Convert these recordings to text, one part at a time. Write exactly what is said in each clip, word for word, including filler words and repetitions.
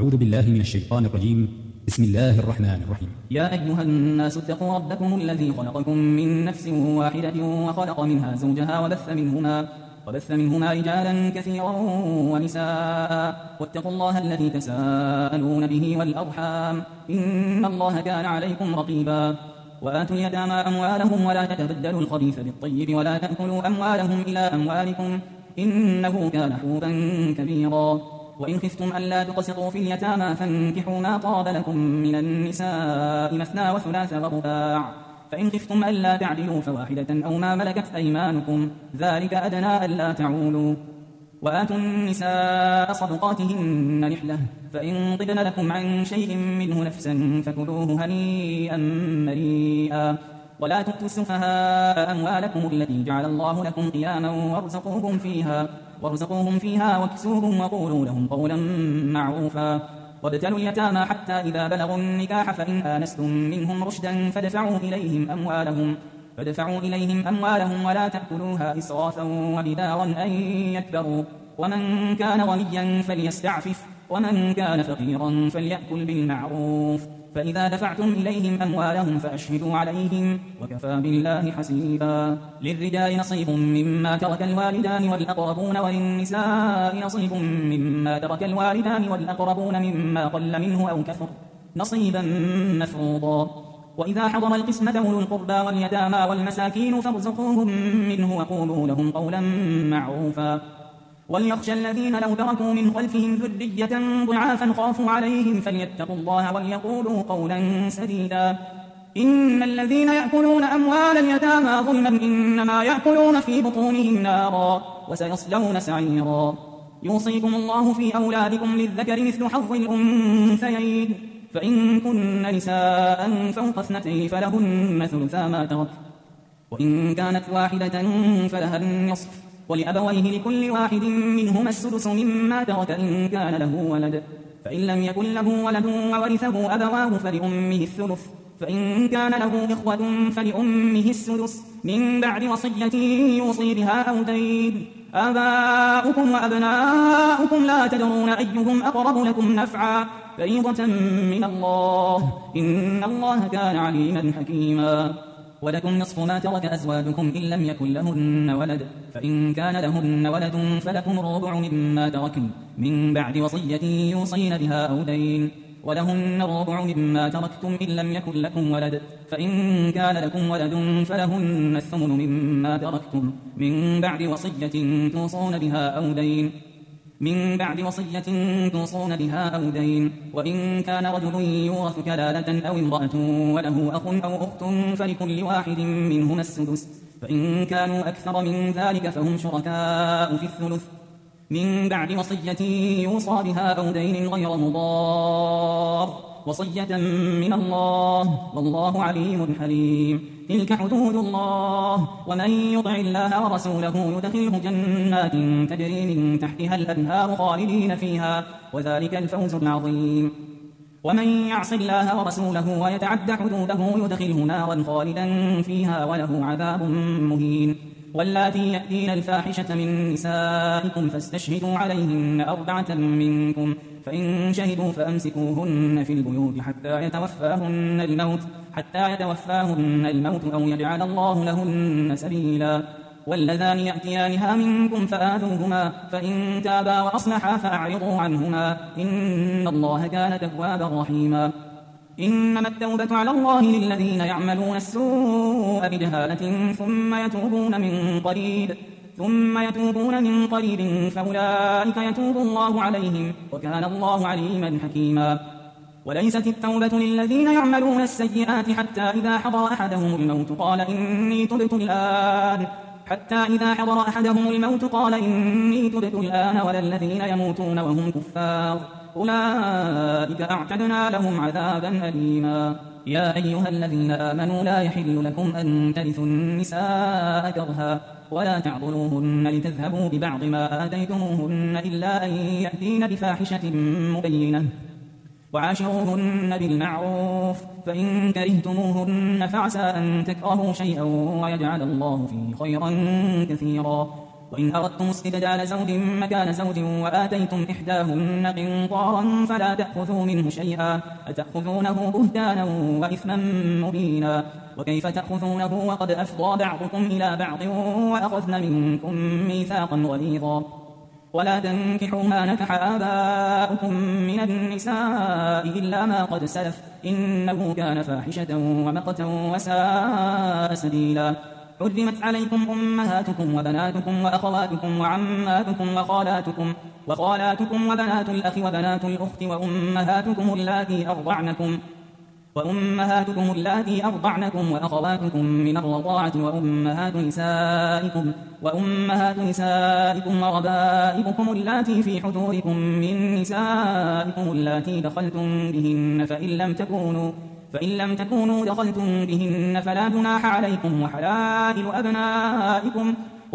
أعوذ بالله من الشيطان الرجيم. بسم الله الرحمن الرحيم. يا أيها الناس اتقوا ربكم الذي خلقكم من نفس واحدة وخلق منها زوجها وبث منهما وبث منهما رجالا كثيرا ونساء واتقوا الله الذي تساءلون به والأرحام إن الله كان عليكم رقيبا. وآتوا اليتامى أموالهم ولا تتبدلوا الخبيث بالطيب ولا تأكلوا أموالهم إلى أموالكم إنه كان حوبا كبيرا. وإن خفتم ألا تقسطوا في اليتامى فانكحوا ما طاب لكم من النساء مثنى وثلاث ورباع، فإن خفتم ألا تعدلوا فواحدة أو ما ملكت أيمانكم ذلك أدنى ألا تعولوا. وآتوا النساء صدقاتهن نحلة، فإن طبن لكم عن شيء منه نفسا فكلوه هنيئا مريئا. ولا تؤتوا السفهاء أموالكم التي جعل الله لكم قياما وارزقوهم فيها وارزقوهم فيها واكسوهم وقولوا لهم قولا معروفا. وابتلوا اليتامى حتى إذا بلغوا النكاح فإن آنستم منهم رشدا فادفعوا إليهم أموالهم فادفعوا إليهم أموالهم ولا تأكلوها إسرافا وبدارا أن يكبروا. ومن كان غنيا فليستعفف ومن كان فقيرا فليأكل بالمعروف. فإذا دفعتم إليهم أموالهم فأشهدوا عليهم وكفى بالله حسيبا. للرجال نصيب مما ترك الوالدان والأقربون وللنساء نصيب مما ترك الوالدان والأقربون مما قل منه أو كثر نصيبا مفروضا. وإذا حضر القسمة أولو القربى واليتامى والمساكين فارزقوهم منه وقولوا لهم قولا معروفا. وليخشى الذين لو تركوا من خلفهم ذرية ضعافا خافوا عليهم فليتقوا الله وليقولوا قولا سديدا. إن الذين يأكلون أموال اليتامى ظلما إنما يأكلون في بطونهم نارا وسيصلون سعيرا. يوصيكم الله في أولادكم للذكر مثل حظ الأنثيين، فإن كن نساء فوق اثنتين فلهن ثلثا ما ترك، وإن كانت واحدة فلها النصف، ولأبويه لكل واحد منهما السدس مما ترك إن كان له ولد، فإن لم يكن له ولد وورثه أبواه فلأمه الثلث، فإن كان له إخوة فلأمه السدس من بعد وصية يوصي بها أو دين. آباؤكم وأبناؤكم لا تدرون أيهم أقرب لكم نفعا فريضة من الله إن الله كان عليما حكيما. ولكم نصف ما ترك أزواجكم إن لم يكن لهن ولد، فإن كان لهن ولد فلكم الربع مما تركن من بعد وصية يوصين بها أو دين. ولهن الربع مما تركتم إن لم يكن لكم ولد، فإن كان لكم ولد فلهن الثمن مما تركتم من بعد وصية توصون بها أو دين من بعد وصية توصون بها أو دين. وإن كان رجل يورث كلالة أو امرأة وله أخ أو أخت فلكل واحد منهما السدس، فإن كانوا أكثر من ذلك فهم شركاء في الثلث من بعد وصية يوصى بها أو دين غير مضار، وصية من الله والله عليم حليم. تلك حدود الله، ومن يطع الله ورسوله يدخله جنات تجري من تحتها الأنهار خالدين فيها وذلك الفوز العظيم. ومن يعص الله ورسوله ويتعد حدوده يدخله نارا خالدا فيها وله عذاب مهين. واللاتي يأتين الفاحشة من نسائكم فاستشهدوا عليهن أربعة منكم، فإن شهدوا فأمسكوهن في البيوت حتى يتوفاهن الموت حتى يتوفاهن الموت أو يجعل الله لهن سبيلا. واللذان يأتيانها منكم فآذوهما، فإن تابا وأصلحا فأعرضوا عنهما إن الله كان توابا رحيما. إنما التوبة على الله للذين يعملون السوء بجهالة ثم يتوبون من قريب ثم يتوبون من قريب فأولئك يتوب الله عليهم وكان الله عليما حكيما. وليست التوبة للذين يعملون السيئات حتى إذا حضر أحدهم الموت قال إني تبت الآن حتى إذا حضر أحدهم الموت قال إني تبت الآن ولا الذين يموتون وهم كفار أولئك أعتدنا لهم عذابا أليما. يا أيها الذين آمنوا لا يحل لكم أن ترثوا النساء كرها ولا تعضلوهن لتذهبوا ببعض ما آتيتموهن إلا أن يأتين بفاحشة مبينة وعاشروهن بالمعروف، فإن كرهتموهن فعسى أن تكرهوا شيئا ويجعل الله فيه خيرا كثيرا. وإن أردتم استبدال زوج مكان زوج وآتيتم إحداهن قنطارا فلا تأخذوا منه شيئا أتأخذونه بهتانا وإثما مبينا وكيف تأخذونه وقد أفضى بعضكم إلى بعض وأخذن منكم ميثاقا غليظا ولا تنكحوا ما نكح آباؤكم من النساء إلا ما قد سلف إنه كان فاحشة ومقتا وساء سبيلا حرمت عليكم أمهاتكم وبناتكم وأخواتكم وعماتكم وخالاتكم وخالاتكم وبنات الأخ وبنات الأخت وأمهاتكم اللاتي أرضعنكم وأمهاتكم اللاتي أرضعنكم وأخواتكم من الرضاعة وأمهات نسائكم وأمهات نسائكم وربائبكم اللاتي في حجوركم من نسائكم اللاتي دخلتم بهن فإن لم تكونوا فإن لم تكونوا دخلتم بهن فلا جناح عليكم وحلائل أبنائكم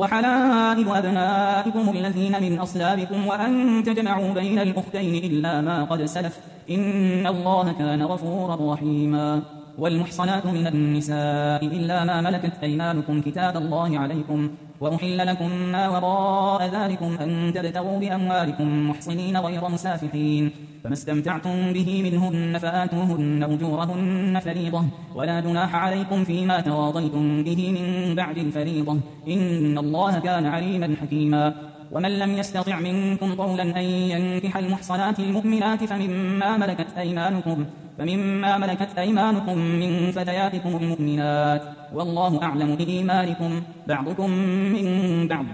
وحلائل أبنائكم الذين من أصلابكم وأن تجمعوا بين الأختين إلا ما قد سلف إن الله كان غفورا رحيما والمحصنات من النساء إلا ما ملكت أيمانكم كتاب الله عليكم وأحل لكم ما وراء ذلكم أن تبتغوا بأموالكم محصنين غير مسافحين فما استمتعتم به منهن فآتوهن أجورهن فريضة ولا جناح عليكم فيما تراضيتم به من بعد الفريضة إن الله كان عليما حكيما ومن لم يستطع منكم طولا أن ينكح المحصنات المؤمنات فمما ملكت أيمانكم فمما ملكت أيمانكم من فتياتكم المؤمنات والله أعلم بإيمانكم بعضكم من بعض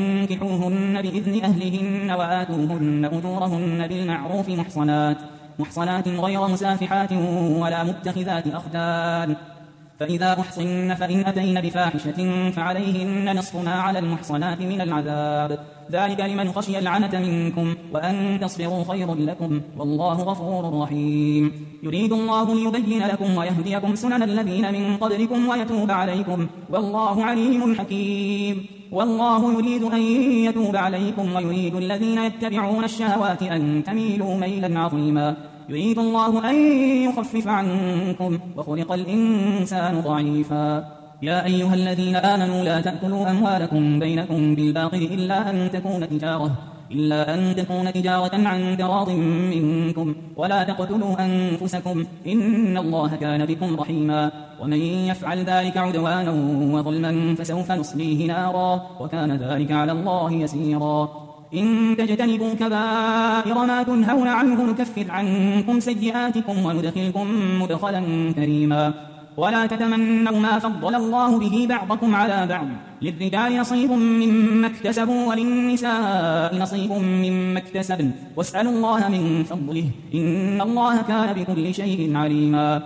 فانكحوهن بإذن أهلهن وآتوهن أجورهن بالمعروف محصنات محصنات غير مسافحات ولا متخذات أخدان فإذا أحصن فإن أتين بفاحشة فعليهن نصف ما على المحصنات من العذاب ذلك لمن خشي العنة منكم وأن تصبروا خير لكم والله غفور رحيم يريد الله ليبين لكم ويهديكم سنن الذين من قبلكم ويتوب عليكم والله عليم حكيم والله يريد أن يتوب عليكم ويريد الذين يتبعون الشهوات أن تميلوا ميلا عظيما يريد الله أن يخفف عنكم وخلق الإنسان ضعيفا يا أيها الذين آمنوا لا تأكلوا أموالكم بينكم بالباطل إلا أن تكون تجارة إلا أن تكون تجارة عن تراض منكم ولا تقتلوا أنفسكم إن الله كان بكم رحيما ومن يفعل ذلك عدوانا وظلما فسوف نصليه نارا وكان ذلك على الله يسيرا إن تجتنبوا كبائر ما تنهون عنه نكفر عنكم سيئاتكم وندخلكم مدخلا كريما ولا تتمنوا ما فضل الله به بعضكم على بعض للرجال نصيب مما اكتسبوا وللنساء نصيب مما اكتسبن واسألوا الله من فضله إن الله كان بكل شيء عليما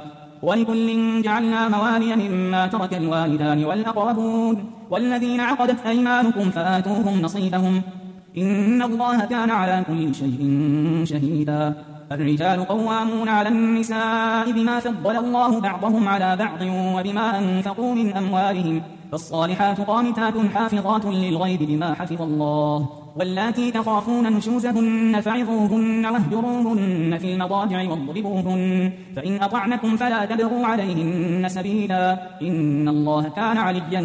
ولكل جعلنا موالي مما ترك الوالدان والأقربون والذين عقدت أيمانكم فآتوهم نصيبهم إن الله كان على كل شيء شهيدا الرجال قوامون على النساء بما فضل الله بعضهم على بعض وبما أنفقوا من أموالهم فالصالحات قانتات حافظات للغيب بما حفظ الله واللاتي تخافون نشوزهن فعظوهن واهجروهن في المضاجع واضربوهن فإن أطعنكم فلا تبغوا عليهن سبيلا إن الله كان عليا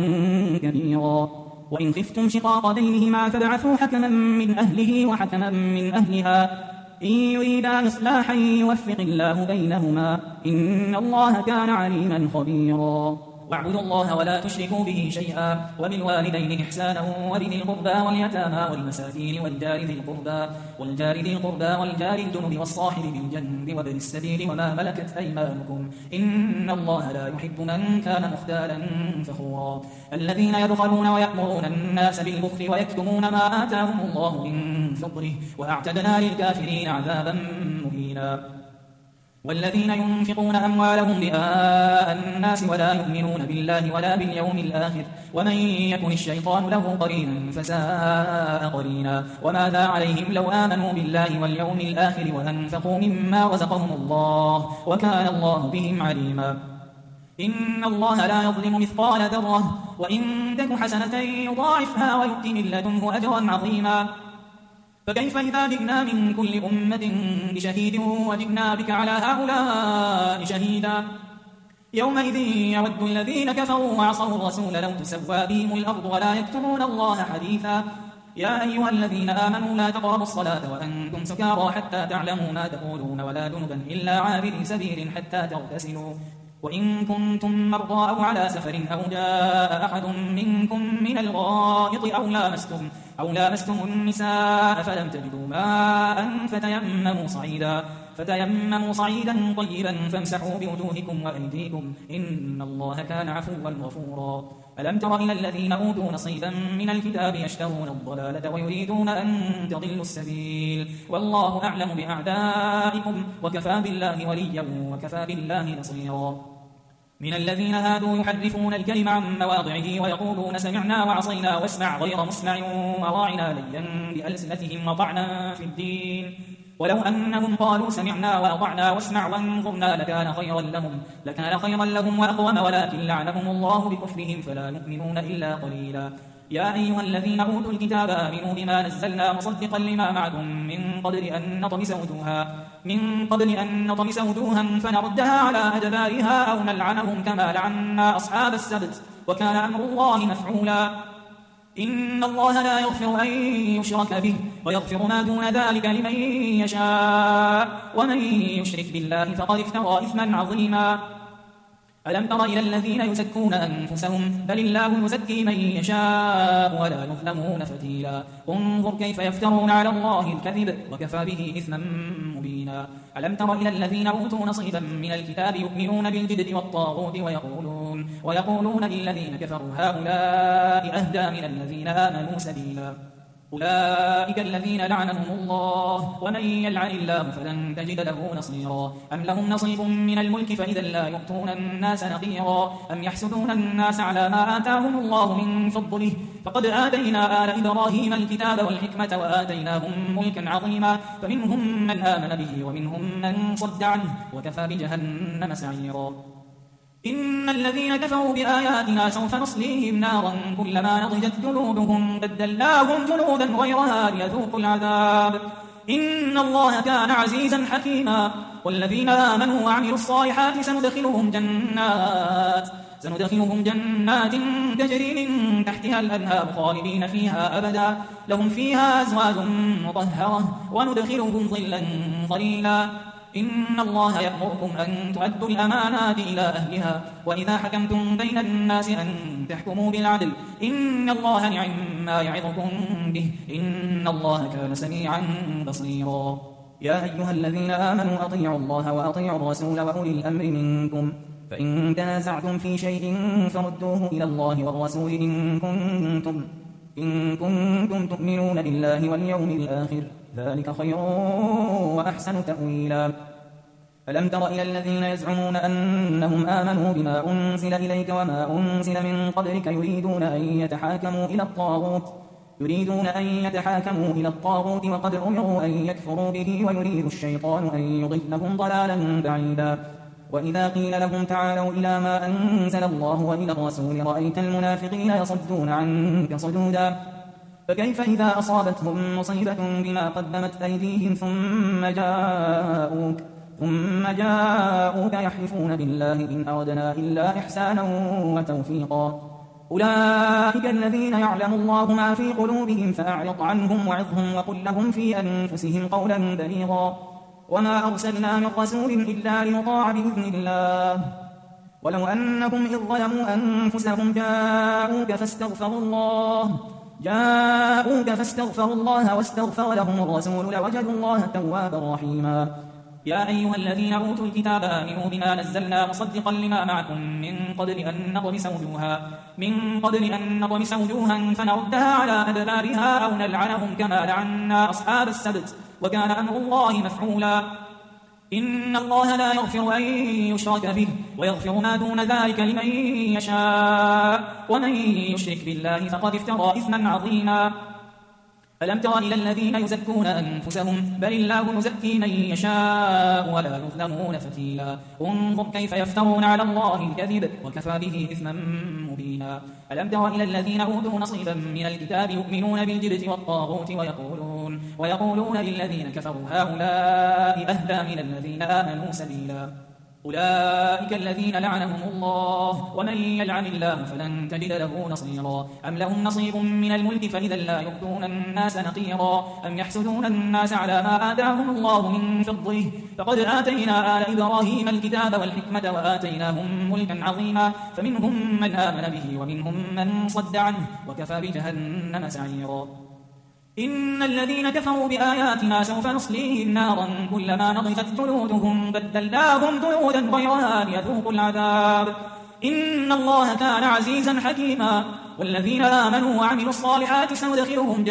كبيرا وإن خفتم شقاق بينهما فابعثوا حكما من أهله وحكما من أهلها إن يريدا إصلاحا يوفق الله بينهما إن الله كان عليما خبيرا واعبدوا الله ولا تشركوا به شيئا وبالوالدين إحسانا وبذي القربى واليتامى والمساكين والجار ذي القربى والجار ذي القربى والجار الجنب والصاحب بالجنب وابن السبيل وما ملكت أيمانكم إن الله لا يحب من كان مختالا فخورا الذين يبخلون ويأمرون الناس بالبخل ويكتمون ما آتاهم الله من فضله وأعتدنا للكافرين عذابا مهينا والذين ينفقون أموالهم رئاء الناس ولا يؤمنون بالله ولا باليوم الآخر ومن يكن الشيطان له قرينا فساء قرينا وماذا عليهم لو آمنوا بالله واليوم الآخر وأنفقوا مما رزقهم الله وكان الله بهم عليما إن الله لا يظلم مثقال ذرة وإن تك حسنة يضاعفها ويؤت من لدنه أجرا عظيما فكيف إذا جئنا من كل أمة بشهيد وجئنا بك على هؤلاء شهيدا يومئذ يود الذين كفروا وعصوا الرسول لو تسوى بهم الأرض ولا يكتمون الله حديثا يا أيها الذين آمنوا لا تقربوا الصلاة وأنتم سكارى حتى تعلموا ما تقولون ولا جنبا إلا عابري سبيل حتى تغتسلوا وإن كنتم مرضى أو على سفر أو جاء أحد منكم من الغائط أو لامستم, أو لامستم النساء فلم تجدوا ماء فتيمموا صعيدا فتيمموا صعيدا طيبا فامسحوا بوجوهكم وأيديكم إن الله كان عفوا غفورا ألم تر إلى الذين أوتوا نصيبا من الكتاب يشترون الضلالة ويريدون أن تضلوا السبيل والله أعلم بأعدائكم وكفى بالله وليا وكفى بالله نصيرا من الذين هادوا يحرفون الكلم عن مواضعه ويقولون سمعنا وعصينا واسمع غير مسمع وراعنا ليا بألسنتهم وطعنا في الدين ولو أنهم قالوا سمعنا وأطعنا واسمع وانظرنا لكان خيرا لهم لكان خيرا لهم وأقوم ولكن لعنهم الله بكفرهم فلا يؤمنون إلا قليلا يا أيها الذين أوتوا الكتاب آمنوا بما نزلنا مصدقا لما معكم من قبل أن نطمس وجوها من قبل أن نطمس وجوها فنردها على أدبارها أو نلعنهم كما لعنا أصحاب السبت وكان أمر الله مفعولا إن الله لا يغفر أن يشرك به ويغفر ما دون ذلك لمن يشاء ومن يشرك بالله فقد افترى إثما عظيما ألم تر إلى الذين يزكون أنفسهم بل الله يزكي من يشاء ولا يظلمون فتيلا انظر كيف يفترون على الله الكذب وكفى به إثما مبينا ألم تر إلى الذين أوتوا نصيبا من الكتاب يؤمنون بالجبت والطاغوت ويقولون, ويقولون للذين كفروا هؤلاء أهدى من الذين آمنوا سبيلا أولئك الذين لعنهم الله ومن يلعن الله فلن تجد له نصيرا أم لهم نصيب من الملك فإذا لا يؤتون الناس نقيرا أم يحسدون الناس على ما آتاهم الله من فضله فقد آتينا آل إبراهيم الكتاب والحكمة وآتيناهم ملكا عظيما فمنهم من آمن به ومنهم من صد عنه وكفى بجهنم سعيرا إن الذين كفروا بآياتنا سوف نصليهم نارا كلما نضجت جلودهم بدلناهم جلودا غيرها ليذوقوا العذاب إن الله كان عزيزا حكيما والذين آمنوا وعملوا الصالحات سندخلهم جنات سندخلهم جنات تجري من تحتها الأنهار خالدين فيها أبدا لهم فيها أزواج مطهرة وندخلهم ظلا ظليلا إن الله يأمركم أن تؤدوا الأمانات إلى أهلها وإذا حكمتم بين الناس أن تحكموا بالعدل إن الله نعم ما يعظكم به إن الله كان سميعا بصيرا يا أيها الذين آمنوا أطيعوا الله وأطيعوا الرسول وأولي الأمر منكم فإن تنازعتم في شيء فردوه إلى الله والرسول إن كنتم, إن كنتم تؤمنون بالله واليوم الآخر ذلك خير وأحسن تأويلا ألم تر إلى الذين يزعمون أنهم آمنوا بما أنزل إليك وما أنزل من قبلك يريدون أن يتحاكموا إلى الطاغوت يريدون أن يتحاكموا إلى الطاغوت وقد أمروا أن يكفروا به ويريد الشيطان أن يضلهم ضلالا بعيدا وإذا قيل لهم تعالوا إلى ما أنزل الله وإلى الرسول رأيت المنافقين يصدون عنك صدودا فكيف إذا أصابتهم مصيبة بما قدمت أيديهم ثم جاءوك ثم جاءوك يحلفون بالله إن أردنا إلا إحسانا وتوفيقا أولئك الذين يعلم الله ما في قلوبهم فأعرض عنهم وعظهم وقل لهم في أنفسهم قولا بليغا وما أرسلنا من رسول إلا ليطاع بإذن الله ولو أنكم إذ ظلموا أنفسهم جاءوك فاستغفروا الله جاءوك فاستغفروا الله واستغفر لهم الرسول لوجدوا الله توابا رحيما يا أيها الذين أوتوا الكتاب آمنوا بما نزلنا مصدقا لما معكم من قبل أن نطمس وجوها من قبل أن نطمس وجوها فنردها على أدبارها أو نلعنهم كما لعنا أصحاب السبت وكان أمر الله مفعولا إن الله لا يغفر أن يشرك به ويغفر ما دون ذلك لمن يشاء ومن يشرك بالله فقد افترى إثما عظيما ألم تر إلى الذين يزكون أنفسهم بل الله يزكي من يشاء ولا يظلمون فتيلا انظر كيف يفترون على الله الكذب وكفى به إثما مبينا ألم تر إلى الذين أوتوا نصيبا من الكتاب يؤمنون بالجبت والطاغوت ويقولون, ويقولون للذين كفروا هؤلاء أهدى من الذين آمنوا سبيلا أولئك الذين لعنهم الله ومن يلعن الله فلن تجد له نصيرا أم لهم نصيب من الملك فإذا لا يؤتون الناس نقيرا أم يحسدون الناس على ما آتاهم الله من فضله فقد آتينا آل إبراهيم الكتاب والحكمة وآتيناهم ملكا عظيما فمنهم من آمن به ومنهم من صد عنه وكفى بجهنم سعيرا إن الذين كفروا بآياتنا سوف نصليهم نارا كلما نضجت جلودهم بدلناهم جلودا غيرها ليذوقوا العذاب إن الله كان عزيزا حكيما والذين آمنوا وعملوا الصالحات سندخلهم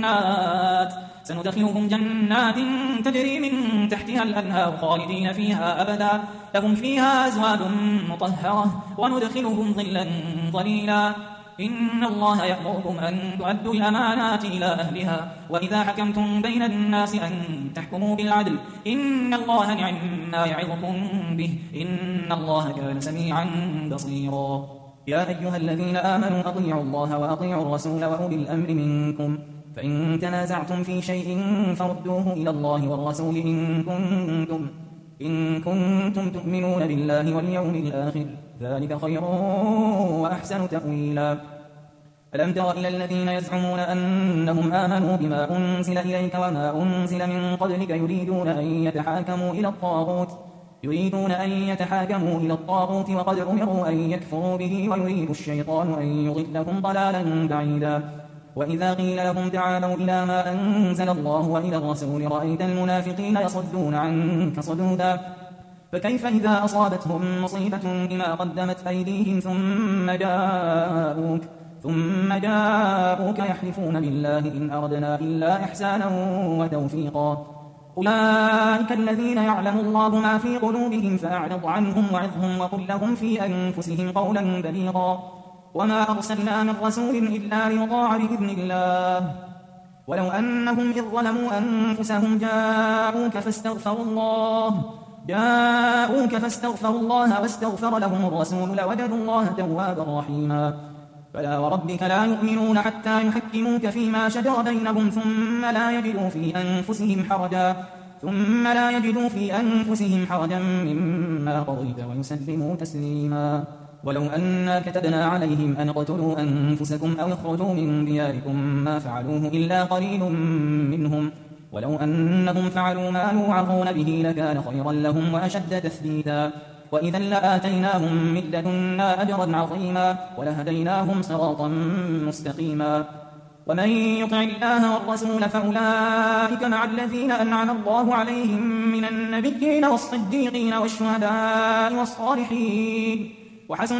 جنات سندخلهم جنات تجري من تحتها الأنهار خالدين فيها أبدا لهم فيها أزواج مطهرة وندخلهم ظلا ظليلا إن الله يأمركم أن تؤدوا الأمانات إلى أهلها وإذا حكمتم بين الناس أن تحكموا بالعدل إن الله نعم ما يعظكم به إن الله كان سميعا بصيرا يا أيها الذين آمنوا أطيعوا الله وأطيعوا الرسول وأولي الأمر منكم فإن تنازعتم في شيء فردوه إلى الله والرسول إن كنتم إن كنتم تؤمنون بالله واليوم الآخر ذلك خير وأحسن تأويلا ألم تر إلى الذين يزعمون أنهم آمنوا بما أنزل إليك وما أنزل من قبلك يريدون أن يتحاكموا إلى الطاغوت يريدون أن يتحاكموا إلى الطاغوت وقد أمروا أن يكفروا به ويريد الشيطان أن يضلهم ضلالا بعيدا وإذا قيل لهم تعالوا إلى ما أنزل الله وإلى الرسول رأيت المنافقين يصدون عنك صدودا فكيف إذا أصابتهم مصيبة بما قدمت أيديهم ثم جاءوك ثم جاءوك يحلفون بالله إن أردنا إلا إحسانا وتوفيقا أولئك الذين يعلم الله ما في قلوبهم فأعرض عنهم وعظهم وقل لهم في أنفسهم قولا بليغا وما أرسلنا من رسول إلا ليطاع بإذن الله ولو أنهم إذ ظلموا أنفسهم جاءوك فاستغفروا الله جاءوك فاستغفروا الله واستغفر لهم الرسول لوجدوا الله توابا رحيما فلا وربك لا يؤمنون حتى يحكموك فيما شجر بينهم ثم لا يجدوا في أنفسهم حرجا ثم لا يجدوا في أنفسهم حرجا مما قضيت ويسلموا تسليما ولو أنا كتبنا عليهم أن اقتلوا أنفسكم أو اخرجوا من دياركم ما فعلوه إلا قليل منهم ولو أنهم فعلوا ما يوعظون به لكان خيرا لهم وأشد تثبيتا وإذا لآتيناهم من لدنا أجرا عظيما ولهديناهم صراطا مستقيما ومن يطع الله والرسول فأولئك مع الذين أنعم الله عليهم من النبيين والصديقين والشهداء والصالحين وحسن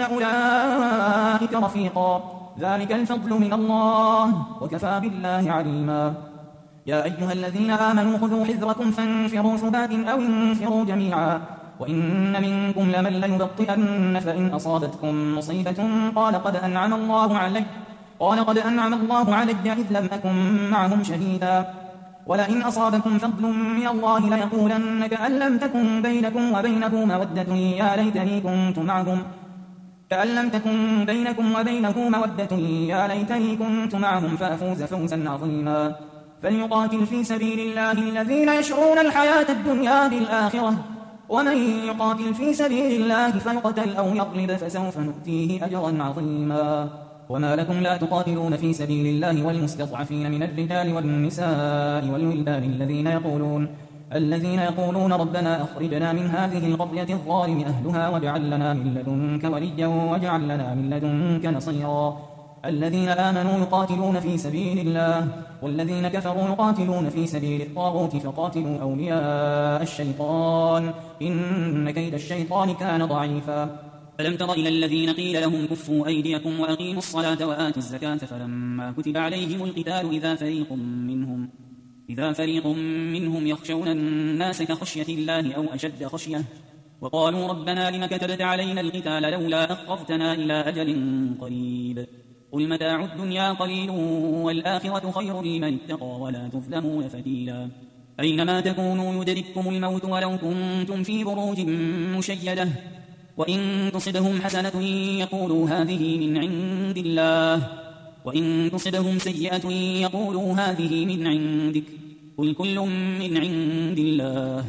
أولئك رفيقا ذلك الفضل من الله وكفى بالله عليما يا أيها الذين آمنوا خذوا حذركم فانفروا ثبات أو انفروا جميعا وإن منكم لمن ليبطئن فإن أصابتكم مصيبة قال قد أنعم الله علي قال قد أنعم الله علي إذ لم أكن معهم شهيدا ولئن أصابكم فضل من الله ليقولن كأن لم تكن بينكم وبينه مودة يا ليتني كنت معهم كأن لم تكن بينكم وبينه مودة يا ليتني كنت معهم فأفوز فوزا عظيما فليقاتل في سبيل الله الذين يشرون الحياة الدنيا بالآخرة ومن يقاتل في سبيل الله فيقتل أو يغلب فسوف نؤتيه أجرا عظيما وما لكم لا تقاتلون في سبيل الله والمستضعفين من الرجال والنساء والولدان الذين يقولون الذين يقولون ربنا أخرجنا من هذه القرية الظالم أهلها واجعل لنا من لدنك وليا واجعل لنا من لدنك نصيرا الذين آمنوا يقاتلون في سبيل الله والذين كفروا يقاتلون في سبيل الطاغوت فقاتلوا أولياء الشيطان إن كيد الشيطان كان ضعيفا ألم تر إلى الذين قيل لهم كفوا أيديكم وأقيموا الصلاة وآتوا الزكاة فلما كتب عليهم القتال إذا فريق منهم إذا فريق منهم يخشون الناس كخشية الله أو أشد خشية وقالوا ربنا لم كتبت علينا القتال لولا أخرتنا إلى أجل قريب قل متاع الدنيا قليل والآخرة خير لمن اتقى ولا تظلمون فتيلا أينما تكونوا يدرككم الموت ولو كنتم في بروج مشيدة وإن تصبهم حسنة يقولوا هذه من عند الله وإن تصبهم سيئة يقولوا هذه من عندك قل كل من عند الله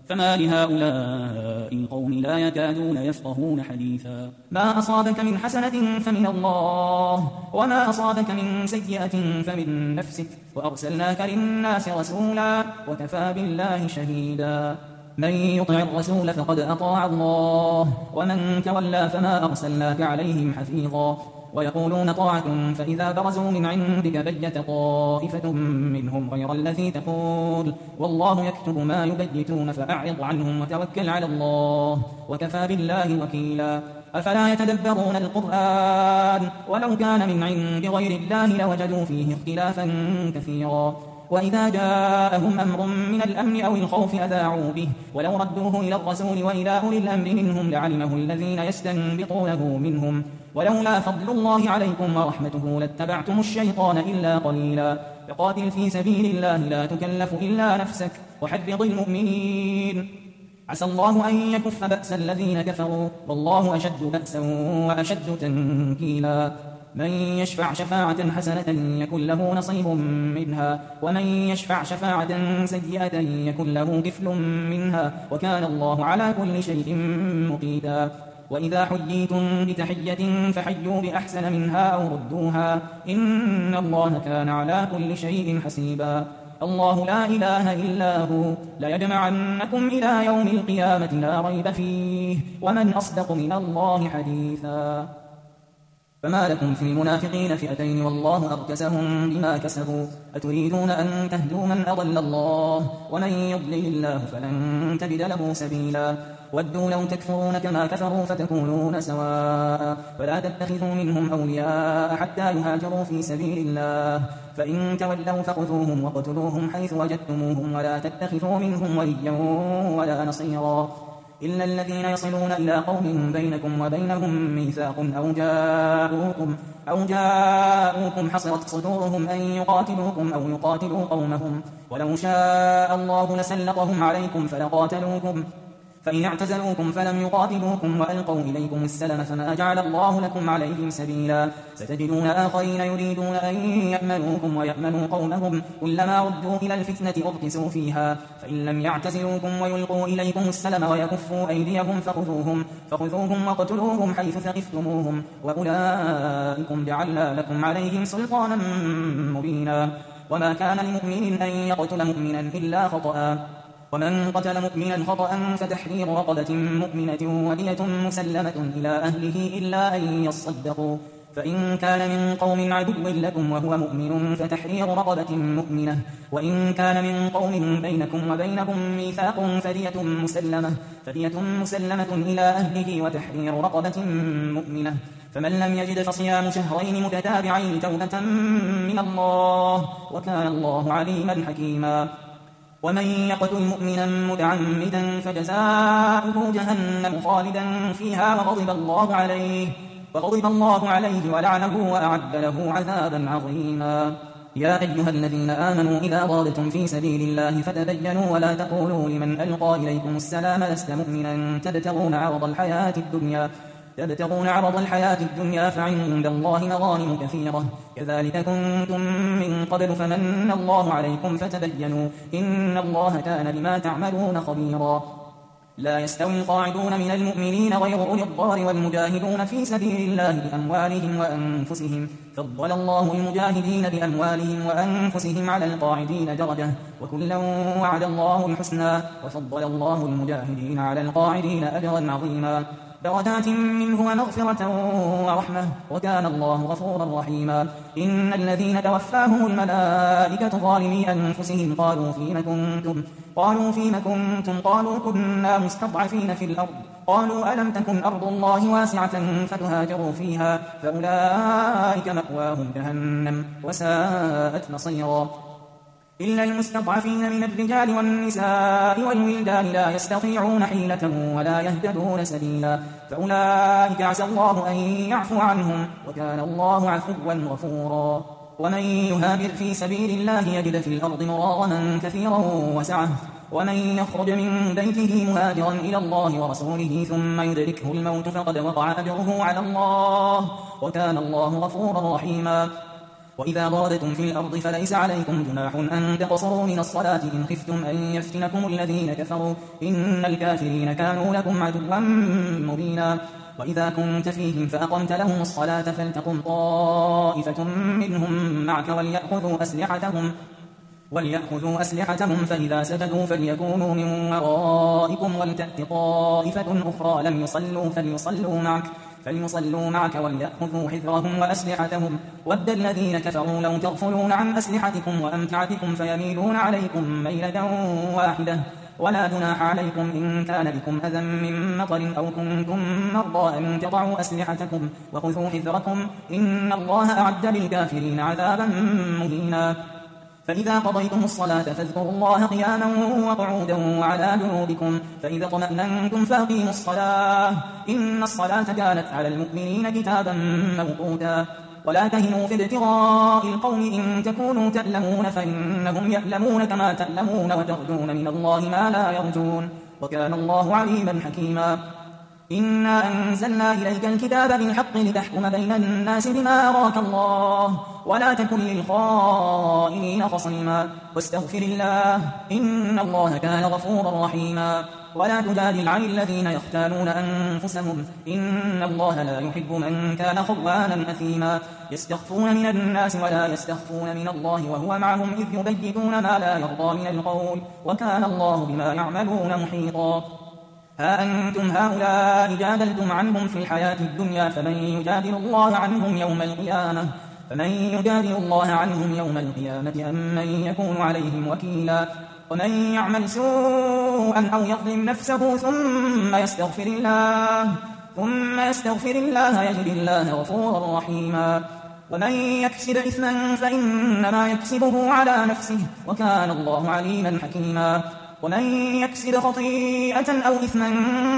فما لهؤلاء القوم لا يكادون يفقهون حديثا. ما أصابك من حسنة فمن الله، وما أصابك من سيئة فمن نفسك، وأرسلناك للناس رسولا وكفى بالله شهيدا. من يطع الرسول فقد أطاع الله، ومن تولى فما أرسلناك عليهم حفيظا. ويقولون طاعة فإذا برزوا من عندك بيت طائفة منهم غير الذي تقول والله يكتب ما يبيتون فأعرض عنهم وتوكل على الله وكفى بالله وكيلا. أفلا يتدبرون القرآن ولو كان من عند غير الله لوجدوا فيه اختلافا كثيرا. وإذا جاءهم أمر من الأمن أو الخوف أذاعوا به ولو ردوه إلى الرسول وإلى أولي الأمر منهم لعلمه الذين يستنبطونه منهم ولولا فضل الله عليكم ورحمته لاتبعتم الشيطان إلا قليلا. فقاتل في سبيل الله لا تكلف إلا نفسك وحرض المؤمنين عسى الله أن يكف بأس الذين كفروا والله أشد بأسا وأشد تنكيلا. من يشفع شفاعة حسنة يكن له نصيب منها ومن يشفع شفاعة سيئة يكن له كفل منها وكان الله على كل شيء مقيتا. وإذا حييتم بتحية فحيوا بأحسن منها أو ردوها إن الله كان على كل شيء حسيبا. الله لا إله إلا هو ليجمعنكم إلى يوم القيامة لا ريب فيه ومن أصدق من الله حديثا. فما لكم في المنافقين فئتين والله أركسهم بما كسبوا أتريدون أن تهدوا من أضل الله ومن يضلل الله فلن تجد له سبيلا. ودوا لو تكفرون كما كفروا فتكونون سواء فلا تتخذوا منهم أولياء حتى يهاجروا في سبيل الله فإن تولوا فخذوهم وقتلوهم حيث وجدتموهم ولا تتخذوا منهم وليا ولا نصيرا إلا الذين يصلون إلى قوم بينكم وبينهم ميثاق أو جاءوكم, أو جاءوكم حصرت صدورهم أن يقاتلوكم أو يقاتلوا قومهم ولو شاء الله لسلطهم عليكم فلقاتلوكم فإن اعتزلوكم فلم يقاتلوكم وألقوا إليكم السلم فما جعل الله لكم عليهم سبيلا. ستجدون آخرين يريدون أن يأمنوكم ويأمنوا قومهم كلما ردوا إلى الفتنة أركسوا فيها فإن لم يعتزلوكم ويلقوا إليكم السلم ويكفوا أيديهم فخذوهم, فخذوهم وقتلوهم حيث ثقفتموهم وأولئكم جعلنا لكم عليهم سلطانا مبينا. وما كان لمؤمن أن يقتل مؤمنا إلا خطأ ومن قتل مؤمنا خطأ فتحرير رقبة مؤمنة ودية مسلمة إلى أهله إلا أن يصدقوا فإن كان من قوم عدو لكم وهو مؤمن فتحرير رقبة مؤمنة وإن كان من قوم بينكم وبينهم ميثاق فدية مسلمة, فدية مسلمة إلى أهله وتحرير رقبة مؤمنة فمن لم يجد فصيام شهرين متتابعين توبة من الله وكان الله عليما حكيما. ومن يقتل مؤمنا متعمدا فجزاؤه جهنم خالدا فيها وغضب الله عليه وغضب الله عليه ولعنه وأعد له عذابا عظيما. يا أيها الذين آمنوا إذا ضربتم في سبيل الله فتبينوا ولا تقولوا لمن ألقى إليكم السلام لست مؤمنا تبتغون عرض الحياة الدنيا تبتغون عرض الحياة الدنيا فعند الله مغانم كثيرة كذلك كنتم من قبل فمن الله عليكم فتبينوا إن الله كان بما تعملون خبيرا. لا يستوي القاعدون من المؤمنين غير أولي الضرر والمجاهدون في سبيل الله بأموالهم وأنفسهم فضل الله المجاهدين بأموالهم وأنفسهم على القاعدين درجة وكلا وعد الله الحسنى وفضل الله المجاهدين على القاعدين أجرا عظيما. درجات منه ومغفرة ورحمة وكان الله غفورا رحيما. إن الذين توفاهم الملائكة ظالمي أنفسهم قالوا فيما كنتم قالوا فيما كنتم قالوا كنا مستضعفين في الأرض قالوا ألم تكن أرض الله واسعة فتهاجروا فيها فأولئك مأواهم جهنم وساءت مصيرا. إلا المستضعفين من الرجال والنساء والولدان لا يستطيعون حيلة ولا يهتدون سبيلا فأولئك عسى الله أن يعفو عنهم وكان الله عفوا غفورا. ومن يهاجر في سبيل الله يجد في الأرض مراغما كثيرا وسعة ومن يخرج من بيته مهاجرا إلى الله ورسوله ثم يدركه الموت فقد وقع أجره على الله وكان الله غفورا رحيما. وإذا ضربتم في الأرض فليس عليكم جناح أن تقصروا من الصلاة إن خفتم أن يفتنكم الذين كفروا إن الكافرين كانوا لكم عدوا مبينا. وإذا كنت فيهم فأقمت لهم الصلاة فلتقم طائفة منهم معك وليأخذوا أسلحتهم وليأخذوا أسلحتهم فإذا سجدوا فليكونوا من ورائكم ولتأت طائفة أخرى لم يصلوا فليصلوا معك فليصلوا معك وليأخذوا حذرهم وأسلحتهم ود الذين كفروا لو تغفلون عن أسلحتكم وأمتعتكم فيميلون عليكم ميلة واحدة ولا جناح عليكم إن كان بكم أذى من مطر أو كنتم مرضى أن تضعوا أسلحتكم وخذوا حذركم إن الله أعد للكافرين عذابا مهينا. فإذا قضيتم الصلاة فاذكروا الله قياما وقعودا وعلى جنوبكم فإذا اطمأننتم فأقيموا الصلاة إن الصلاة كانت على المؤمنين كتابا موقوتا. ولا تهنوا في ابتغاء القوم إن تكونوا تألمون فإنهم يألمون كما تألمون وترجون من الله ما لا يرجون وكان الله عليما حكيما. إنا أنزلنا إليك الكتاب بالحق لتحكم بين الناس بما أراك الله ولا تكن للخائنين خصيما واستغفر الله إن الله كان غفورا رحيما. ولا تجادل عن الذين يختالون أنفسهم إن الله لا يحب من كان خوانا أثيما يستخفون من الناس ولا يستخفون من الله وهو معهم إذ يبيتون ما لا يرضى من القول وكان الله بما يعملون محيطا. ها أنتم هؤلاء جادلتم عنهم في الحياة الدنيا فمن يجادل الله عنهم يوم القيامة فمن يجادل الله عنهم يوم القيامة أم من يكون عليهم وكيلا. ومن يعمل سوءا أو يظلم نفسه ثم يستغفر الله ثم يستغفر الله يجد الله غفورا رحيما. ومن يكسب إثما فإنما يكسبه على نفسه وكان الله عليما حكيما. ومن يكسب خطيئة أو إثما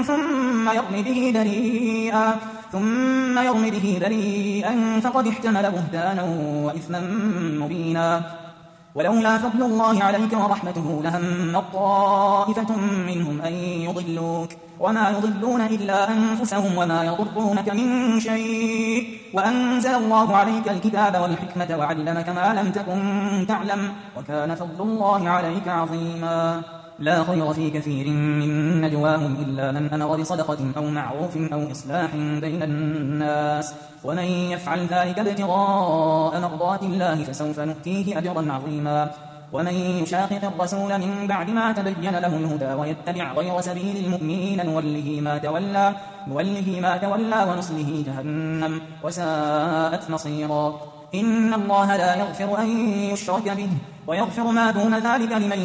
ثم يرم به بريئا ثم يرم به بريئا فقد احتمل بهتانا وإثما مبينا. ولولا فضل الله عليك ورحمته لهم طائفة منهم أن يضلوك وما يضلون إلا أنفسهم وما يضرونك من شيء وأنزل الله عليك الكتاب والحكمة وعلمك ما لم تكن تعلم وكان فضل الله عليك عظيما. لا خير في كثير من نجواهم إلا من أمر بصدقة أو معروف أو إصلاح بين الناس ومن يفعل ذلك ابتغاء مرضات الله فسوف نؤتيه أجرا عظيما. ومن يشاقق الرسول من بعد ما تبين له الهدى ويتبع غير سبيل المؤمنين نوله ما تولى نوله ما تولى ونصله جهنم وساءت مصيرا. إن الله لا يغفر أن يشرك به ويغفر ما دون ذلك لمن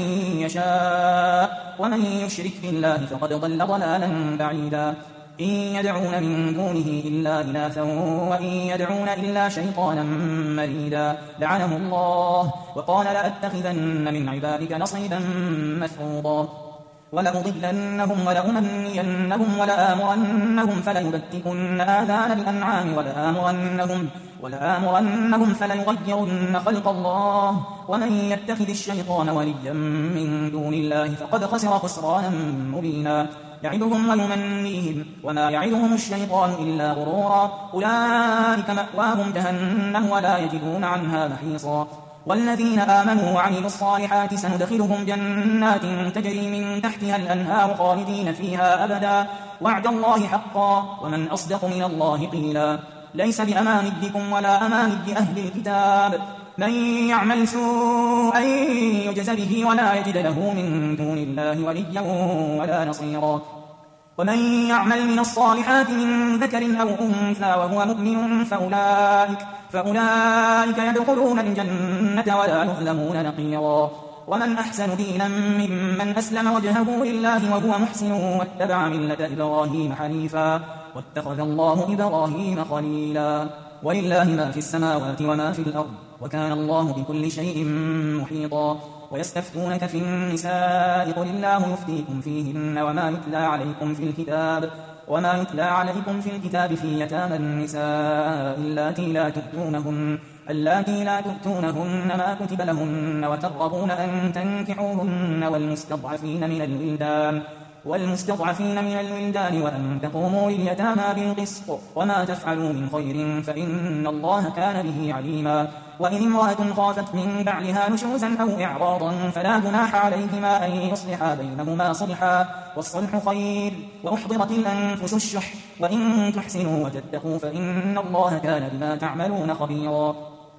يشاء ومن يشرك بالله فقد ضل ضلالا بعيدا. إن يدعون من دونه إلا إناثا وإن يدعون إلا شيطانا مريدا لعنه الله وقال لأتخذن من عبادك نصيبا مفروضا. ولأضلنهم ولأمنينهم ولآمرنهم فليبتكن آذان الأنعام ولآمرنهم, ولآمرنهم فليغيرن خلق الله ومن يتخذ الشيطان وليا من دون الله فقد خسر خسرانا مبينا. يعدهم ويمنيهم وما يعدهم الشيطان إلا غرورا أولئك مأواهم جهنم ولا يجدون عنها محيصا. والذين آمنوا وعملوا الصالحات سندخلهم جنات تجري من تحتها الأنهار خالدين فيها أبدا وعد الله حقا ومن أصدق من الله قيلا. ليس بأمانيكم ولا أماني أهل الكتاب من يعمل سوءا يجز به ولا يجد له من دون الله وليا ولا نصيرا. ومن يعمل من الصالحات من ذكر أو أنثى وهو مؤمن فأولئك, فأولئك يدخلون الجنة ولا يظلمون نقيرا. ومن أحسن دينا ممن أسلم وجهه لله وهو محسن واتبع ملة إبراهيم حنيفا واتخذ الله إبراهيم خليلا. ولله ما في السماوات وما في الأرض وكان الله بكل شيء محيطا. ويستفتونك في النساء قل الله يفتيكم فيهن وما يتلى عليكم في الكتاب وما يتلى عليكم في الكتاب في يتامى النساء اللاتي لا تؤتونهن اللاتي لا تؤتونهن ما كتب لهن وترغبون أن تنكحوهن والمستضعفين من الولدان والمستضعفين من الولدان وأن تقوموا لليتامى بالقسط وما تفعلوا من خير فإن الله كان به عليما. وإن امرأة خافت من بعلها نشوزا أو إعراضا فلا جناح عليهما أن يصلحا بينهما صلحا والصلح خير وأحضرت الأنفس الشح وإن تحسنوا وتتقوا فإن الله كان بما تعملون خبيرا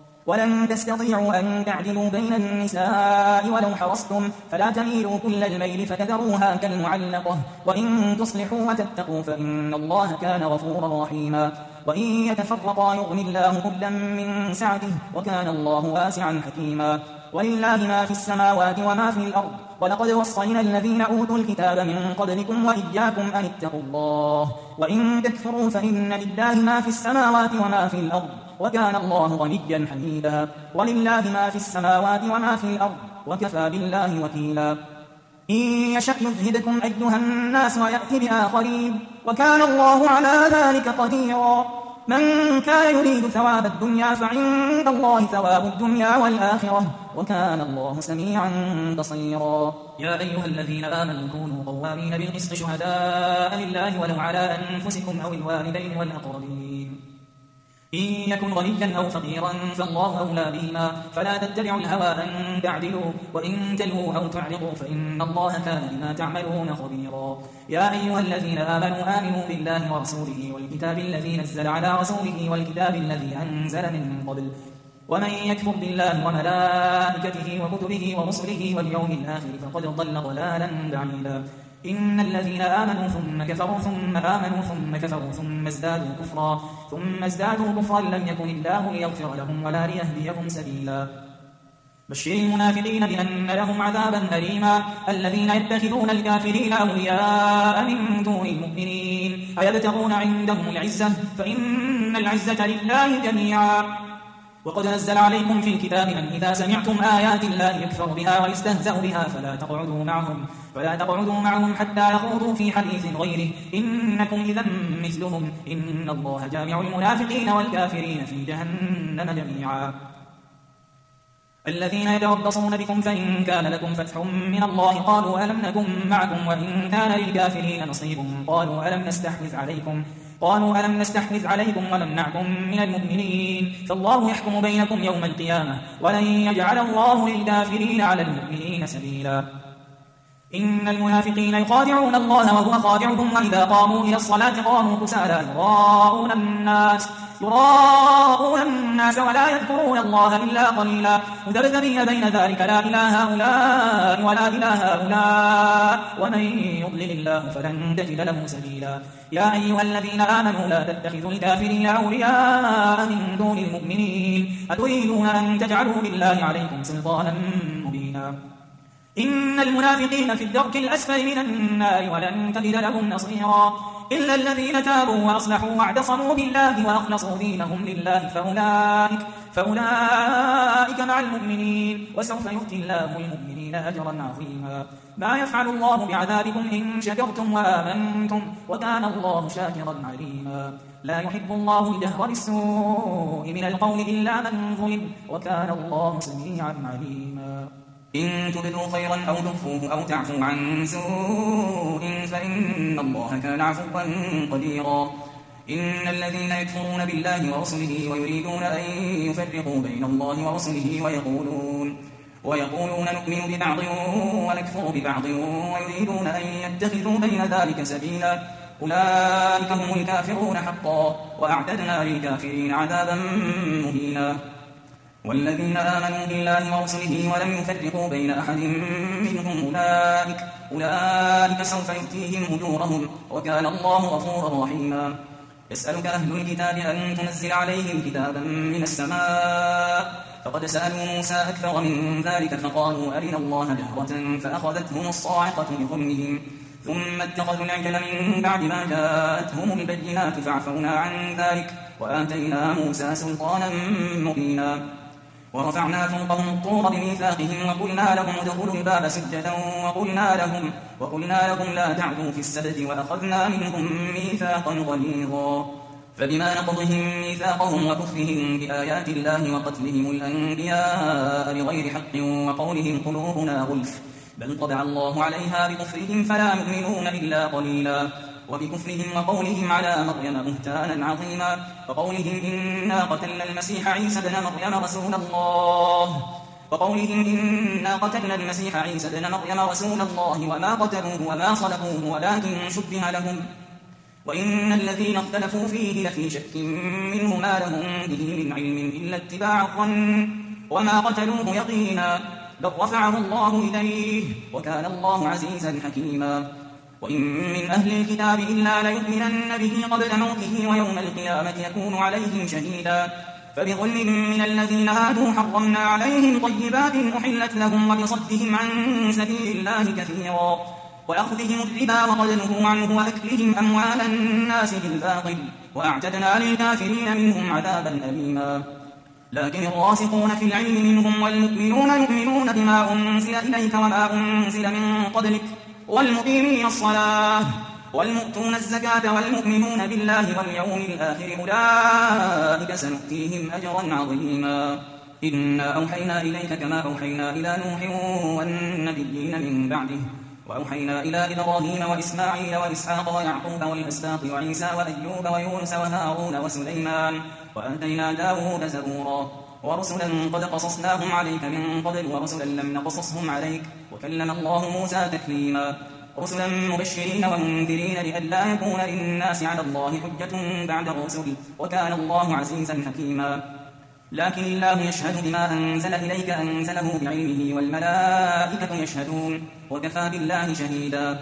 ولن تستطيعوا أن تعدلوا بين النساء ولو حرصتم فلا تميلوا كل الميل فتذروها كالمعلقة وإن تصلحوا وتتقوا فإن الله كان غفورا رحيما وإن يتفرقا يغني الله كلا من سعته وكان الله واسعا حكيما ولله ما في السماوات وما في الأرض ولقد وصينا الذين أوتوا الكتاب من قبلكم وإياكم أن اتقوا الله وإن تكفروا فإن لله ما في السماوات وما في الأرض وكان الله غنيا حميدا ولله ما في السماوات وما في الأرض وكفى بالله وكيلا إن يشأ يذهبكم أيها الناس ويأتي بآخرين وكان الله على ذلك قديرا من كان يريد ثواب الدنيا فعند الله ثواب الدنيا والآخرة وكان الله سميعا بصيرا يا أيها الذين آمنوا كونوا قوامين بالقسط شهداء لله ولو على أنفسكم أو الوالدين والأقربين إن يكن غنيا أو فقيرا فالله أولى بهما فلا تتبعوا الهوى أن تعدلوا وإن تلووا أو تعرضوا فإن الله كان بما تعملون خبيرا يا أيها الذين آمنوا آمنوا بالله ورسوله والكتاب الذي نزل على رسوله والكتاب الذي أنزل من قبل ومن يكفر بالله وملائكته وكتبه ورسله واليوم الآخر فقد ضل ضلالا بعيدا إن الذين آمنوا ثم كفروا ثم آمنوا ثم كفروا ثم ازدادوا كفرا ثم ازدادوا كفرا لم يكن الله ليغفر لهم ولا ليهديهم سبيلا بشر المنافقين بأن لهم عذابا أليما الذين يتخذون الكافرين أولياء من دون المؤمنين أيبتغون عندهم العزة فإن العزة لله جميعا وقد نزل عليكم في الكتاب أن إذا سمعتم آيات الله يكفر بها ويستهزأ بها فلا تقعدوا معهم فلا تقعدوا معهم حتى يخوضوا في حديث غيره إنكم إذا مثلهم إن الله جامع المنافقين والكافرين في جهنم جميعا الذين يتربصون بكم فإن كان لكم فتح من الله قالوا ألم نكن معكم وإن كان للكافرين نصيب قالوا ألم نستحوذ عليكم قالوا ألم نستحوذ عليكم ونمنعكم من المؤمنين فالله يحكم بينكم يوم القيامة ولن يجعل الله للكافرين على المؤمنين سبيلا إن المنافقين يخادعون الله وهو خادعهم وإذا قاموا إلى الصلاة قاموا كسالى يراءون الناس يراءون الناس ولا يذكرون الله إلا قليلا مذبذبين بين ذلك لا إله هؤلاء ولا إله هؤلاء ومن يضلل الله فلن تجد له سبيلا يا أيها الذين آمنوا لا تتخذوا الكافرين أولياء من دون المؤمنين أتريدون أن تجعلوا بالله عليكم سلطانا مبينا إن المنافقين في الدرك الأسفل من النار ولن تجد لهم نصيرا إلا الذين تابوا وأصلحوا واعتصموا بالله وأخلصوا دينهم لله فأولئك, فأولئك مع المؤمنين وسوف يؤتي الله المؤمنين أجرا عظيما ما يفعل الله بعذابكم إن شكرتم وآمنتم وكان الله شاكرا عليما لا يحب الله الجهر بالسوء من القول إلا من ظلم وكان الله سميعا عليما إن تبدوا خيرا أو تخفوه أو تعفوا عن سوء فإن الله كان عفوا قديرا إن الذين يكفرون بالله ورسله ويريدون أن يفرقوا بين الله ورسله ويقولون ويقولون نؤمن ببعض ونكفر ببعض ويريدون أن يتخذوا بين ذلك سبيلا أولئك هم الكافرون حقا وأعتدنا للكافرين عذابا مهينا والذين آمنوا بالله ورسله ولم يفرقوا بين أحد منهم أولئك, أولئك سوف يؤتيهم أجورهم وكان الله غفورا رحيما يسألك أهل الكتاب أن تنزل عليهم كتابا من السماء فقد سألوا موسى أكثر من ذلك فقالوا أرنا الله جهرة فأخذتهم الصاعقة بظلمهم ثم اتخذوا العجل من بعد ما جاءتهم البينات فعفونا عن ذلك وآتينا موسى سلطانا مبينا ورفعنا فوقهم الطور بميثاقهم وقلنا لهم ادخلوا الباب سجدا وقلنا لهم, وقلنا لهم لا تعدوا في السبت وأخذنا منهم ميثاقا غليظا فبما نقضهم ميثاقهم وكفرهم بآيات الله وقتلهم الأنبياء بغير حق وقولهم قلوبنا غلف بل طبع الله عليها بكفرهم فلا يؤمنون إلا قليلا وبكفرهم وقولهم على مريم بهتانا عظيما وقولهم إنا قتلنا المسيح عيسى ابن مريم رسول الله وقولهم إنا قتلنا المسيح عيسى ابن مريم رسول الله وما قتلوه وما صلبوه ولكن شبه لهم وإن الذين اختلفوا فيه لفي شك منه ما لهم به من علم إلا اتباع الظن وما قتلوه يقينا بل رفعه الله إليه وكان الله عزيزا حكيما وإن من أهل الكتاب إلا ليؤمنن به قبل موته ويوم القيامة يكون عليهم شهيدا فبظلم من الذين هادوا حرمنا عليهم طيبات أحلت لهم وبصدهم عن سبيل الله كثيرا وأخذهم الربا وقد نهوا عنه وأكلهم أموال الناس بالباطل وأعتدنا للكافرين منهم عذابا أليما لكن الراسخون في العلم منهم والمؤمنون يؤمنون بما أنزل إليك وما أنزل من قبلك والمقيمين الصلاة والمؤتون الزكاة والمؤمنون بالله واليوم الآخر أولئك سنؤتيهم أجرا عظيما إنا أوحينا إليك كما أوحينا إلى نوح والنبيين من بعده وأوحينا إلى إبراهيم وإسماعيل وإسحاق ويعقوب والأسباط وعيسى وأيوب ويونس وهارون وسليمان وآتينا داود زبورا ورسلا قد قصصناهم عليك من قبل ورسلا لم نقصصهم عليك وكلم الله موسى تكليما رسلا مبشرين ومنذرين لئلا يكون للناس على الله حجة بعد الرسل وكان الله عزيزا حكيما لكن الله يشهد بما أنزل إليك أنزله بعلمه والملائكة يشهدون وكفى بالله شهيدا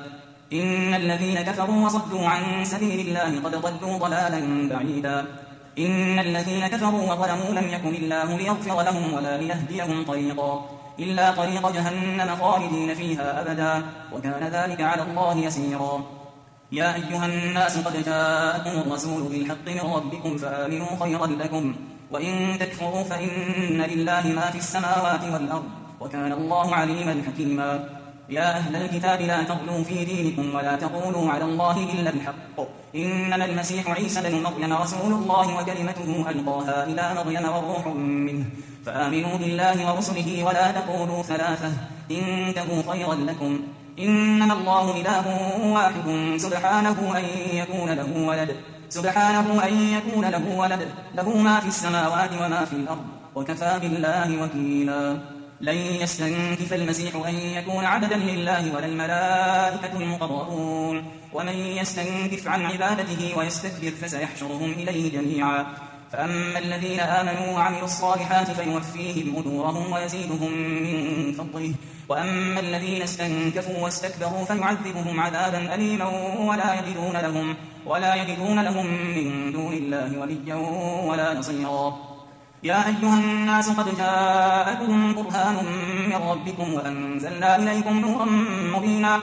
إن الذين كفروا وصدوا عن سبيل الله قد ضلوا ضلالا بعيدا إن الذين كفروا وظلموا لم يكن الله ليغفر لهم ولا ليهديهم طريقا إلا طريق جهنم خالدين فيها أبدا وكان ذلك على الله يسيرا يا أيها الناس قد جاءكم الرسول بالحق من ربكم فآمنوا خيرا لكم وإن تكفروا فإن لله ما في السماوات والأرض وكان الله عليما حكيما يا أهل الكتاب لا تغلوا في دينكم ولا تقولوا على الله إلا الحق إنما المسيح عيسى بن مريم رسول الله وكلمته ألقاها إلى مريم وروح منه فآمنوا بالله ورسله ولا تقولوا ثلاثة انتهوا خيرا لكم إنما الله إله واحد سبحانه أن يكون له ولد سبحانه أن يكون له ولد له ما في السماوات وما في الأرض وكفى بالله وكيلا لن يستنكف المسيح أن يكون عبدا لله ولا الملائكة المقربون ومن يستنكف عن عبادته ويستكبر فسيحشرهم إليه جميعا فأما الذين آمنوا وعملوا الصالحات فيوفيهم أجورهم ويزيدهم من فضله وأما الذين استنكفوا واستكبروا فيعذبهم عذابا أليما ولا يجدون لهم ولا يجدون لهم من دون الله وليا ولا نصيرا يا أيها الناس قد جاءكم برهان من ربكم وأنزلنا إليكم نورا مبينا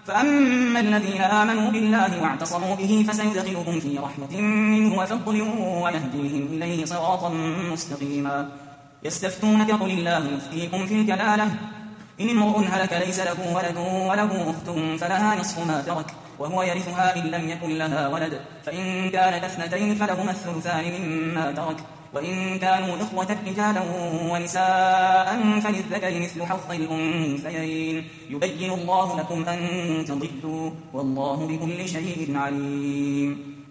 فأما الذين آمنوا بالله واعتصموا به فسيدخلهم في رحمة منه وفضل ويهديهم إليه صراطا مستقيما يستفتونك قل الله يفتيكم في الكلالة إن امرؤ هلك ليس له ولد وله أخت فلها نصف ما ترك وهو يرثها إن لم يكن لها ولد فإن كانت اثنتين فلهما الثلثان مما ترك وإن كانوا إخوة رجالا ونساء فللذكر مثل حظ الأنثيين يبين الله لكم أن تضلوا والله بكل شيء عليم